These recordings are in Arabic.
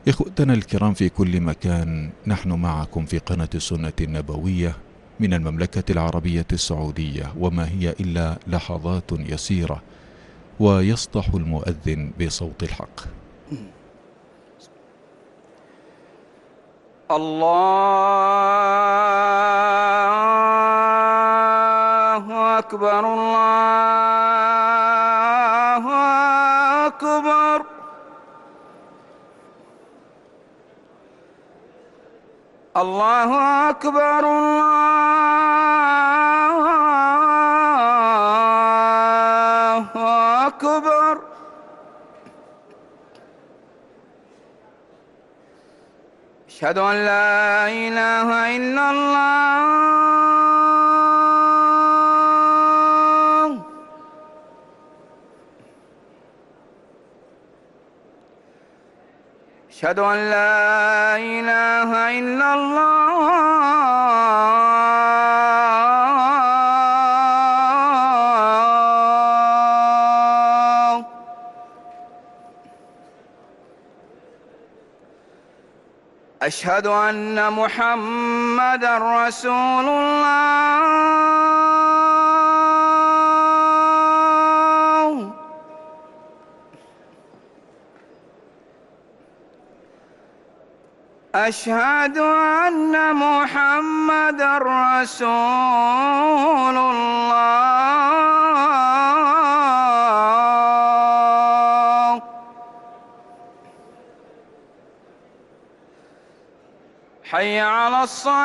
إخوتنا الكرام في كل مكان، نحن معكم في قناة السنة النبوية من المملكة العربية السعودية، وما هي إلا لحظات يسيرة ويصدح المؤذن بصوت الحق. الله أكبر، الله أكبر، الله أكبر، الله أكبر. أشهد أن لا إله إلا الله. أشهد أن لا إله إلا الله. أشهد أن محمدًا رسول الله. أشهد أن محمدًا رسول الله. حي على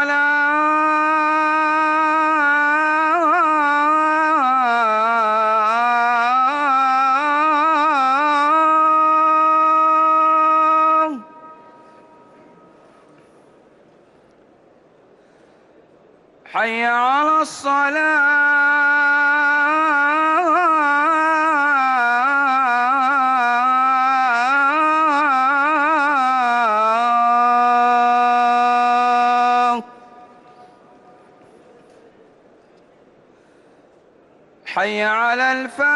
الصلاة. حي على الصلاة. حي على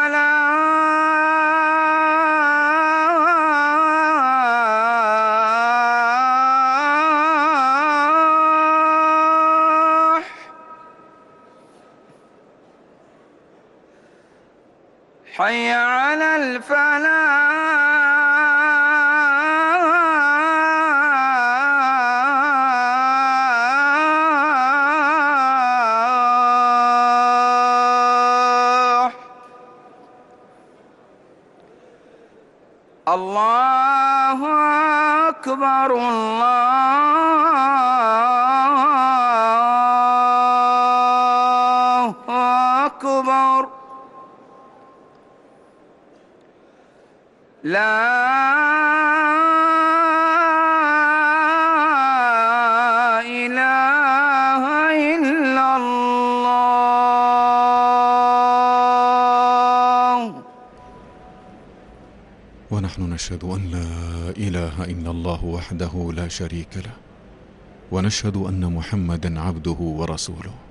الفلاح. حي على الفلاح. الله أكبر، الله أكبر. لا إله إلا الله. ونحن نشهد أن لا إله إلا الله وحده لا شريك له، ونشهد أن محمدا عبده ورسوله.